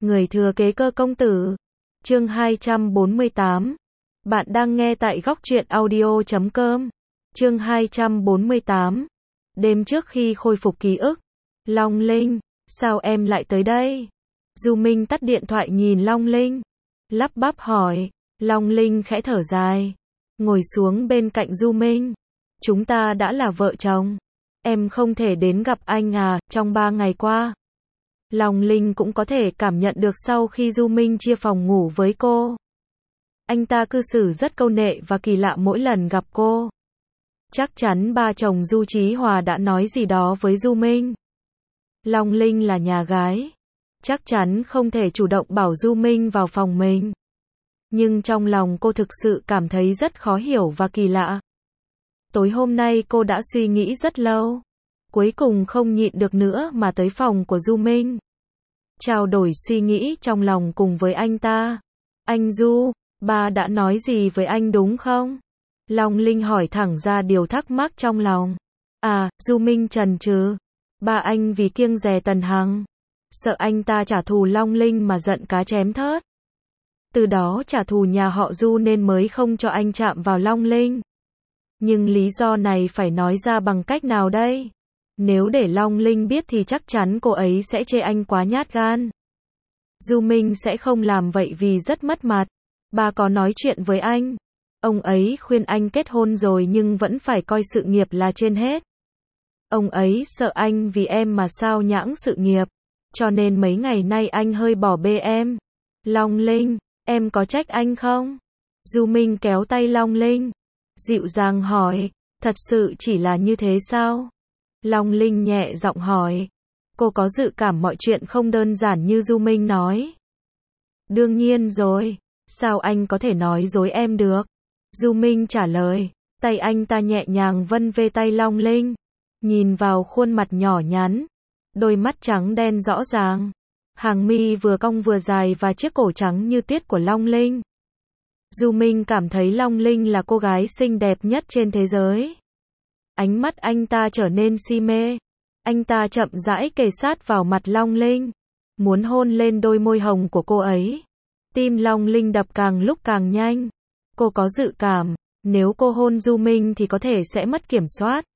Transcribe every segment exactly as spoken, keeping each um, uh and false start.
Người thừa kế Cơ công tử. Chương hai trăm bốn mươi tám. Bạn đang nghe tại góc truyện audio chấm com. Chương hai trăm bốn mươi tám. Đêm trước khi khôi phục ký ức. Long Linh, sao em lại tới đây? Du Minh tắt điện thoại nhìn Long Linh, lắp bắp hỏi. Long Linh khẽ thở dài, ngồi xuống bên cạnh Du Minh. Chúng ta đã là vợ chồng. Em không thể đến gặp anh à, trong ba ngày qua. Long Linh cũng có thể cảm nhận được sau khi Du Minh chia phòng ngủ với cô. Anh ta cư xử rất câu nệ và kỳ lạ mỗi lần gặp cô. Chắc chắn ba chồng Du Chí Hòa đã nói gì đó với Du Minh. Long Linh là nhà gái, chắc chắn không thể chủ động bảo Du Minh vào phòng mình. Nhưng trong lòng cô thực sự cảm thấy rất khó hiểu và kỳ lạ. Tối hôm nay cô đã suy nghĩ rất lâu, cuối cùng không nhịn được nữa mà tới phòng của Du Minh. Trao đổi suy nghĩ trong lòng cùng với anh ta. Anh Du, ba đã nói gì với anh đúng không? Long Linh hỏi thẳng ra điều thắc mắc trong lòng. À, Du Minh chần chừ. Ba anh vì kiêng dè Tần Hằng, sợ anh ta trả thù Long Linh mà giận cá chém thớt. Từ đó trả thù nhà họ Du nên mới không cho anh chạm vào Long Linh. Nhưng lý do này phải nói ra bằng cách nào đây? Nếu để Long Linh biết thì chắc chắn cô ấy sẽ chê anh quá nhát gan. Du Minh sẽ không làm vậy vì rất mất mặt. Ba có nói chuyện với anh. Ông ấy khuyên anh kết hôn rồi nhưng vẫn phải coi sự nghiệp là trên hết. Ông ấy sợ anh vì em mà sao nhãng sự nghiệp. Cho nên mấy ngày nay anh hơi bỏ bê em. Long Linh, em có trách anh không? Du Minh kéo tay Long Linh, dịu dàng hỏi, thật sự chỉ là như thế sao? Long Linh nhẹ giọng hỏi. Cô có dự cảm mọi chuyện không đơn giản như Du Minh nói. Đương nhiên rồi, sao anh có thể nói dối em được? Du Minh trả lời, tay anh ta nhẹ nhàng vân về tay Long Linh, nhìn vào khuôn mặt nhỏ nhắn, đôi mắt trắng đen rõ ràng, hàng mi vừa cong vừa dài và chiếc cổ trắng như tuyết của Long Linh. Du Minh cảm thấy Long Linh là cô gái xinh đẹp nhất trên thế giới. Ánh mắt anh ta trở nên si mê. Anh ta chậm rãi kề sát vào mặt Long Linh, muốn hôn lên đôi môi hồng của cô ấy. Tim Long Linh đập càng lúc càng nhanh. Cô có dự cảm, nếu cô hôn Du Minh thì có thể sẽ mất kiểm soát.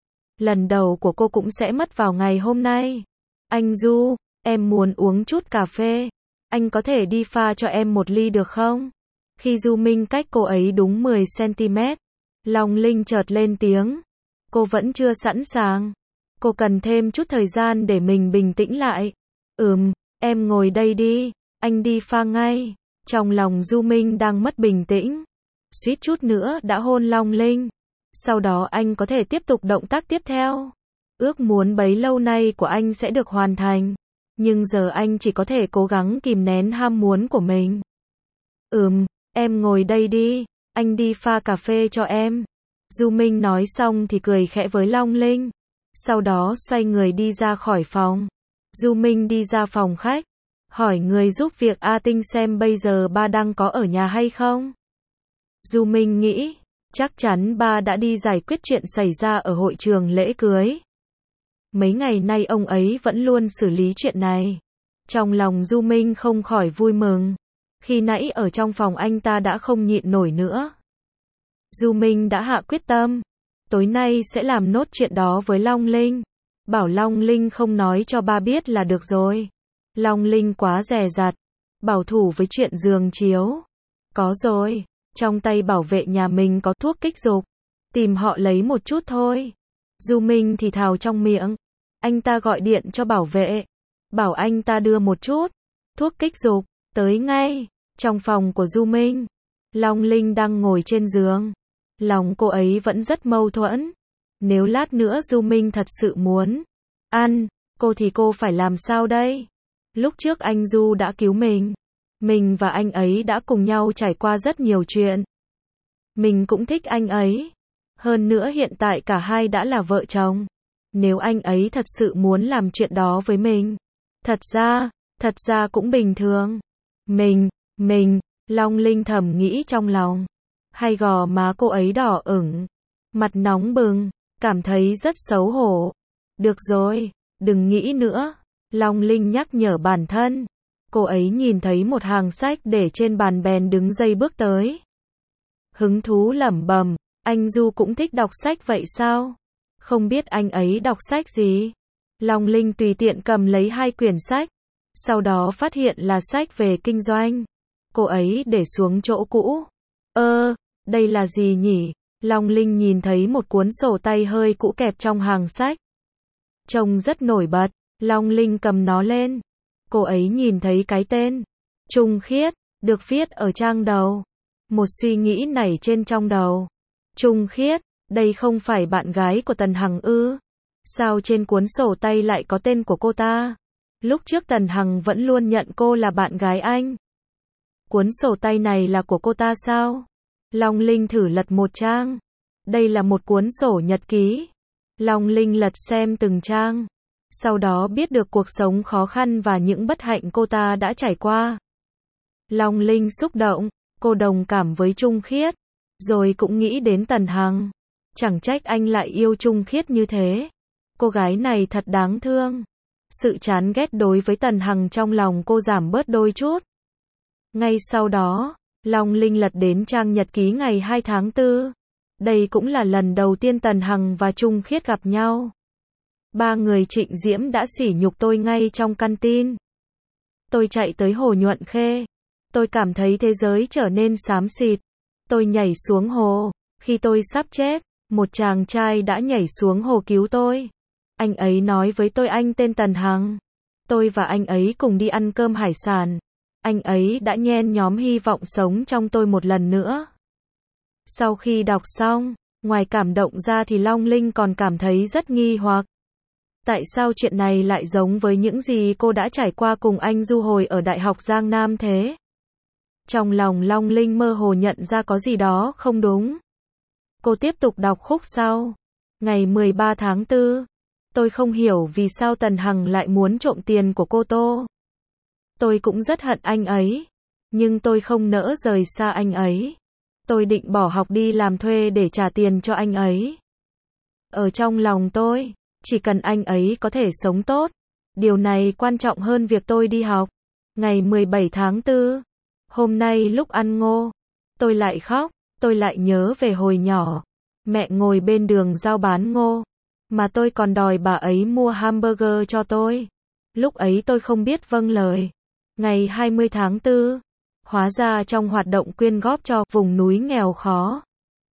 Lần đầu của cô cũng sẽ mất vào ngày hôm nay. Anh Du, em muốn uống chút cà phê. Anh có thể đi pha cho em một ly được không? Khi Du Minh cách cô ấy đúng mười xăng-ti-mét, Long Linh chợt lên tiếng. Cô vẫn chưa sẵn sàng. Cô cần thêm chút thời gian để mình bình tĩnh lại. Ừm, em ngồi đây đi, anh đi pha ngay. Trong lòng Du Minh đang mất bình tĩnh, suýt chút nữa đã hôn Long Linh. Sau đó anh có thể tiếp tục động tác tiếp theo. Ước muốn bấy lâu nay của anh sẽ được hoàn thành. Nhưng giờ anh chỉ có thể cố gắng kìm nén ham muốn của mình. Ừm, em ngồi đây đi, anh đi pha cà phê cho em. Du Minh nói xong thì cười khẽ với Long Linh. Sau đó xoay người đi ra khỏi phòng. Du Minh đi ra phòng khách, hỏi người giúp việc A Tinh xem bây giờ ba đang có ở nhà hay không. Du Minh nghĩ, chắc chắn ba đã đi giải quyết chuyện xảy ra ở hội trường lễ cưới. Mấy ngày nay ông ấy vẫn luôn xử lý chuyện này. Trong lòng Du Minh không khỏi vui mừng. Khi nãy ở trong phòng anh ta đã không nhịn nổi nữa. Du Minh đã hạ quyết tâm, tối nay sẽ làm nốt chuyện đó với Long Linh. Bảo Long Linh không nói cho ba biết là được rồi. Long Linh quá dè dặt, bảo thủ với chuyện giường chiếu. Có rồi, trong tay bảo vệ nhà mình có thuốc kích dục, tìm họ lấy một chút thôi. Du Minh thì thào trong miệng. Anh ta gọi điện cho bảo vệ, bảo anh ta đưa một chút thuốc kích dục tới ngay. Trong phòng của Du Minh, Long Linh đang ngồi trên giường. Lòng cô ấy vẫn rất mâu thuẫn. Nếu lát nữa Du Minh thật sự muốn ăn cô thì cô phải làm sao đây? Lúc trước anh Du đã cứu mình. Mình và anh ấy đã cùng nhau trải qua rất nhiều chuyện. Mình cũng thích anh ấy. Hơn nữa hiện tại cả hai đã là vợ chồng. Nếu anh ấy thật sự muốn làm chuyện đó với mình, thật ra, thật ra cũng bình thường. Mình, mình, Long Linh thầm nghĩ trong lòng. Hai gò má cô ấy đỏ ửng, mặt nóng bừng, cảm thấy rất xấu hổ. Được rồi, đừng nghĩ nữa. Long Linh nhắc nhở bản thân. Cô ấy nhìn thấy một hàng sách để trên bàn bèn đứng dậy bước tới. Hứng thú lẩm bẩm, anh Du cũng thích đọc sách vậy sao? Không biết anh ấy đọc sách gì? Long Linh tùy tiện cầm lấy hai quyển sách, sau đó phát hiện là sách về kinh doanh. Cô ấy để xuống chỗ cũ. Ơ, đây là gì nhỉ? Long Linh nhìn thấy một cuốn sổ tay hơi cũ kẹp trong hàng sách. Trông rất nổi bật, Long Linh cầm nó lên. Cô ấy nhìn thấy cái tên Trung Khiết được viết ở trang đầu. Một suy nghĩ nảy trên trong đầu. Trung Khiết, đây không phải bạn gái của Tần Hằng ư? Sao trên cuốn sổ tay lại có tên của cô ta? Lúc trước Tần Hằng vẫn luôn nhận cô là bạn gái anh. Cuốn sổ tay này là của cô ta sao? Long Linh thử lật một trang. Đây là một cuốn sổ nhật ký. Long Linh lật xem từng trang. Sau đó biết được cuộc sống khó khăn và những bất hạnh cô ta đã trải qua. Long Linh xúc động, cô đồng cảm với Trung Khiết. Rồi cũng nghĩ đến Tần Hằng. Chẳng trách anh lại yêu Trung Khiết như thế. Cô gái này thật đáng thương. Sự chán ghét đối với Tần Hằng trong lòng cô giảm bớt đôi chút. Ngay sau đó, Long Linh lật đến trang nhật ký ngày hai tháng tư. Đây cũng là lần đầu tiên Tần Hằng và Trung Khiết gặp nhau. Ba người Trịnh Diễm đã sỉ nhục tôi ngay trong căn tin. Tôi chạy tới hồ Nhuận Khê. Tôi cảm thấy thế giới trở nên xám xịt. Tôi nhảy xuống hồ. Khi tôi sắp chết, một chàng trai đã nhảy xuống hồ cứu tôi. Anh ấy nói với tôi anh tên Tần Hằng. Tôi và anh ấy cùng đi ăn cơm hải sản. Anh ấy đã nhen nhóm hy vọng sống trong tôi một lần nữa. Sau khi đọc xong, ngoài cảm động ra thì Long Linh còn cảm thấy rất nghi hoặc. Tại sao chuyện này lại giống với những gì cô đã trải qua cùng anh Du hồi ở Đại học Giang Nam thế? Trong lòng Long Linh mơ hồ nhận ra có gì đó không đúng. Cô tiếp tục đọc khúc sau. Ngày mười ba tháng tư. Tôi không hiểu vì sao Tần Hằng lại muốn trộm tiền của cô Tô. Tôi cũng rất hận anh ấy. Nhưng tôi không nỡ rời xa anh ấy. Tôi định bỏ học đi làm thuê để trả tiền cho anh ấy. Ở trong lòng tôi, chỉ cần anh ấy có thể sống tốt. Điều này quan trọng hơn việc tôi đi học. Ngày mười bảy tháng tư. Hôm nay lúc ăn ngô, tôi lại khóc. Tôi lại nhớ về hồi nhỏ. Mẹ ngồi bên đường giao bán ngô. Mà tôi còn đòi bà ấy mua hamburger cho tôi. Lúc ấy tôi không biết vâng lời. Ngày hai mươi tháng tư. Hóa ra trong hoạt động quyên góp cho vùng núi nghèo khó,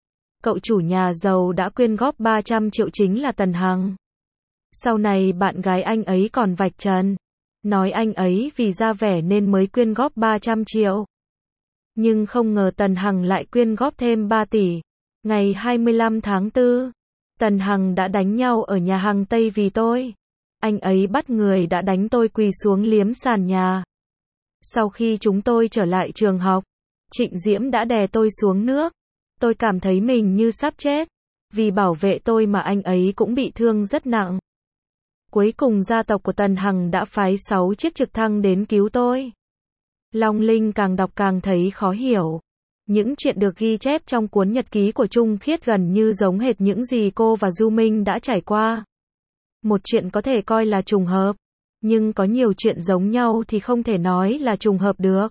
cậu chủ nhà giàu đã quyên góp ba trăm triệu chính là Tần Hằng. Sau này bạn gái anh ấy còn vạch trần. Nói anh ấy vì ra vẻ nên mới quyên góp ba trăm triệu. Nhưng không ngờ Tần Hằng lại quyên góp thêm ba tỷ. Ngày hai mươi lăm tháng tư. Tần Hằng đã đánh nhau ở nhà hàng Tây vì tôi. Anh ấy bắt người đã đánh tôi quỳ xuống liếm sàn nhà. Sau khi chúng tôi trở lại trường học, Trịnh Diễm đã đè tôi xuống nước. Tôi cảm thấy mình như sắp chết. Vì bảo vệ tôi mà anh ấy cũng bị thương rất nặng. Cuối cùng gia tộc của Tần Hằng đã phái sáu chiếc trực thăng đến cứu tôi. Long Linh càng đọc càng thấy khó hiểu. Những chuyện được ghi chép trong cuốn nhật ký của Trung Khiết gần như giống hệt những gì cô và Du Minh đã trải qua. Một chuyện có thể coi là trùng hợp. Nhưng có nhiều chuyện giống nhau thì không thể nói là trùng hợp được.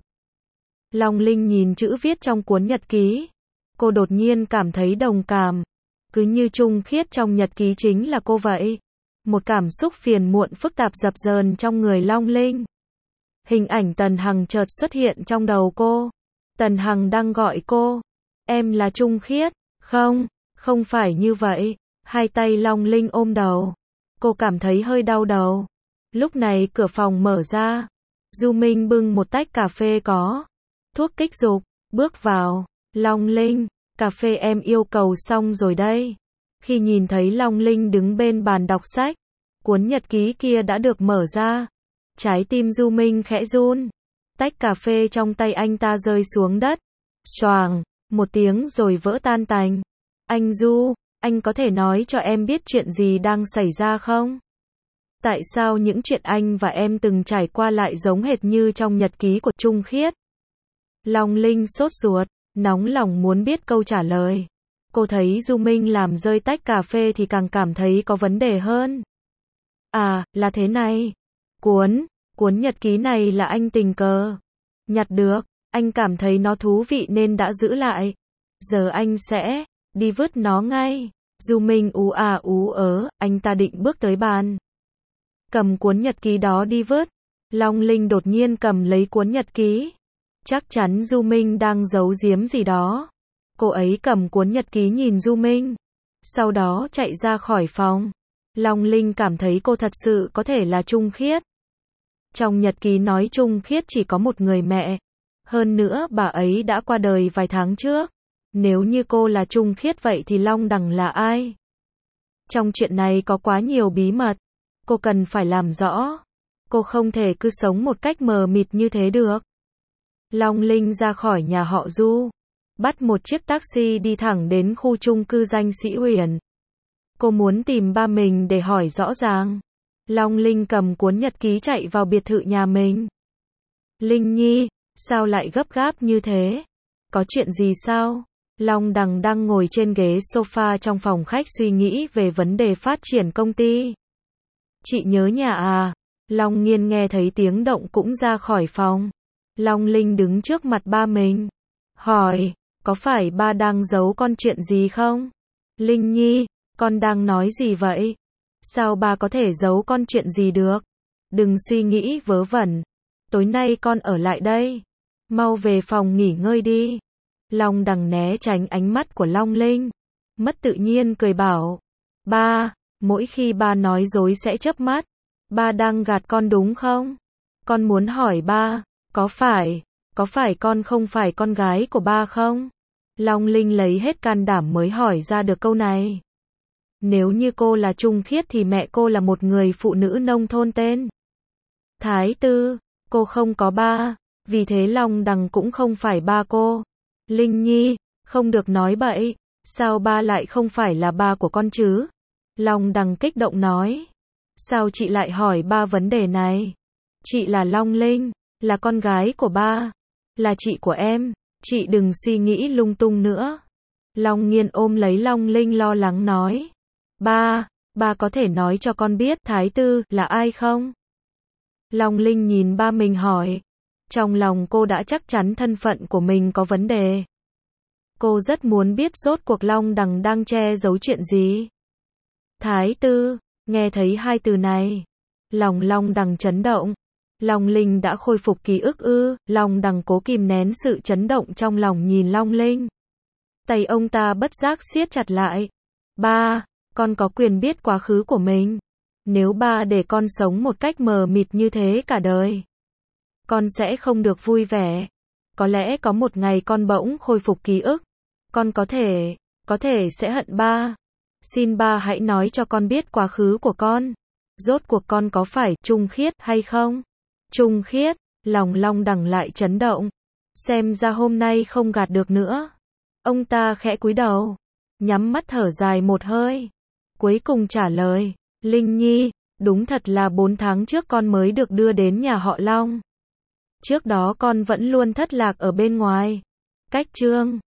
Long Linh nhìn chữ viết trong cuốn nhật ký. Cô đột nhiên cảm thấy đồng cảm. Cứ như Trung Khiết trong nhật ký chính là cô vậy. Một cảm xúc phiền muộn phức tạp dập dờn trong người Long Linh. Hình ảnh Tần Hằng chợt xuất hiện trong đầu cô. Tần Hằng đang gọi cô. Em là Trung Khiết. Không, không phải như vậy. Hai tay Long Linh ôm đầu. Cô cảm thấy hơi đau đầu. Lúc này cửa phòng mở ra. Du Minh bưng một tách cà phê có thuốc kích dục, bước vào. Long Linh, cà phê em yêu cầu xong rồi đây. Khi nhìn thấy Long Linh đứng bên bàn đọc sách, cuốn nhật ký kia đã được mở ra. Trái tim Du Minh khẽ run. Tách cà phê trong tay anh ta rơi xuống đất. Xoàng, một tiếng rồi vỡ tan tành. Anh Du, anh có thể nói cho em biết chuyện gì đang xảy ra không? Tại sao những chuyện anh và em từng trải qua lại giống hệt như trong nhật ký của Trung Khiết? Long Linh sốt ruột, nóng lòng muốn biết câu trả lời. Cô thấy Du Minh làm rơi tách cà phê thì càng cảm thấy có vấn đề hơn. À, là thế này. Cuốn, Cuốn nhật ký này là anh tình cờ nhặt được, anh cảm thấy nó thú vị nên đã giữ lại. Giờ anh sẽ đi vứt nó ngay. Du Minh ú à ú ớ, anh ta định bước tới bàn, cầm cuốn nhật ký đó đi vứt. Long Linh đột nhiên cầm lấy cuốn nhật ký. Chắc chắn Du Minh đang giấu giếm gì đó. Cô ấy cầm cuốn nhật ký nhìn Du Minh, sau đó chạy ra khỏi phòng. Long Linh cảm thấy cô thật sự có thể là Trung Khiết. Trong nhật ký nói Trung Khiết chỉ có một người mẹ. Hơn nữa bà ấy đã qua đời vài tháng trước. Nếu như cô là Trung Khiết vậy thì Long Đằng là ai? Trong chuyện này có quá nhiều bí mật. Cô cần phải làm rõ. Cô không thể cứ sống một cách mờ mịt như thế được. Long Linh ra khỏi nhà họ Du, bắt một chiếc taxi đi thẳng đến khu chung cư danh Sĩ Uyển. Cô muốn tìm ba mình để hỏi rõ ràng. Long Linh cầm cuốn nhật ký chạy vào biệt thự nhà mình. Linh Nhi, sao lại gấp gáp như thế? Có chuyện gì sao? Long Đằng đang ngồi trên ghế sofa trong phòng khách suy nghĩ về vấn đề phát triển công ty. Chị nhớ nhà à? Long Nghiên nghe thấy tiếng động cũng ra khỏi phòng. Long Linh đứng trước mặt ba mình, hỏi, có phải ba đang giấu con chuyện gì không? Linh Nhi, con đang nói gì vậy? Sao ba có thể giấu con chuyện gì được? Đừng suy nghĩ vớ vẩn. Tối nay con ở lại đây. Mau về phòng nghỉ ngơi đi. Long Đằng né tránh ánh mắt của Long Linh, mất tự nhiên cười bảo, ba, mỗi khi ba nói dối sẽ chớp mắt. Ba đang gạt con đúng không? Con muốn hỏi ba, có phải, có phải con không phải con gái của ba không? Long Linh lấy hết can đảm mới hỏi ra được câu này. Nếu như cô là Trung Khiết thì mẹ cô là một người phụ nữ nông thôn tên Thái Tư, cô không có ba, vì thế Long Đằng cũng không phải ba cô. Linh Nhi, không được nói bậy, sao ba lại không phải là ba của con chứ? Long Đằng kích động nói. Sao chị lại hỏi ba vấn đề này? Chị là Long Linh, là con gái của ba, là chị của em, chị đừng suy nghĩ lung tung nữa. Long Nghiên ôm lấy Long Linh lo lắng nói. Ba, ba có thể nói cho con biết Thái Tư là ai không? Long Linh nhìn ba mình hỏi. Trong lòng cô đã chắc chắn thân phận của mình có vấn đề. Cô rất muốn biết rốt cuộc Long Đằng đang che giấu chuyện gì. Thái Tư, nghe thấy hai từ này, lòng Long Đằng chấn động. Long Linh đã khôi phục ký ức ư? Long Đằng cố kìm nén sự chấn động trong lòng nhìn Long Linh. Tay ông ta bất giác siết chặt lại. Ba, con có quyền biết quá khứ của mình. Nếu ba để con sống một cách mờ mịt như thế cả đời, con sẽ không được vui vẻ. Có lẽ có một ngày con bỗng khôi phục ký ức, con có thể, có thể sẽ hận ba. Xin ba hãy nói cho con biết quá khứ của con. Rốt cuộc con có phải Trung Khiết hay không? Trung Khiết, lòng Long Đằng lại chấn động. Xem ra hôm nay không gạt được nữa. Ông ta khẽ cúi đầu, nhắm mắt thở dài một hơi. Cuối cùng trả lời, Linh Nhi, đúng thật là bốn tháng trước con mới được đưa đến nhà họ Long. Trước đó con vẫn luôn thất lạc ở bên ngoài. Cách chương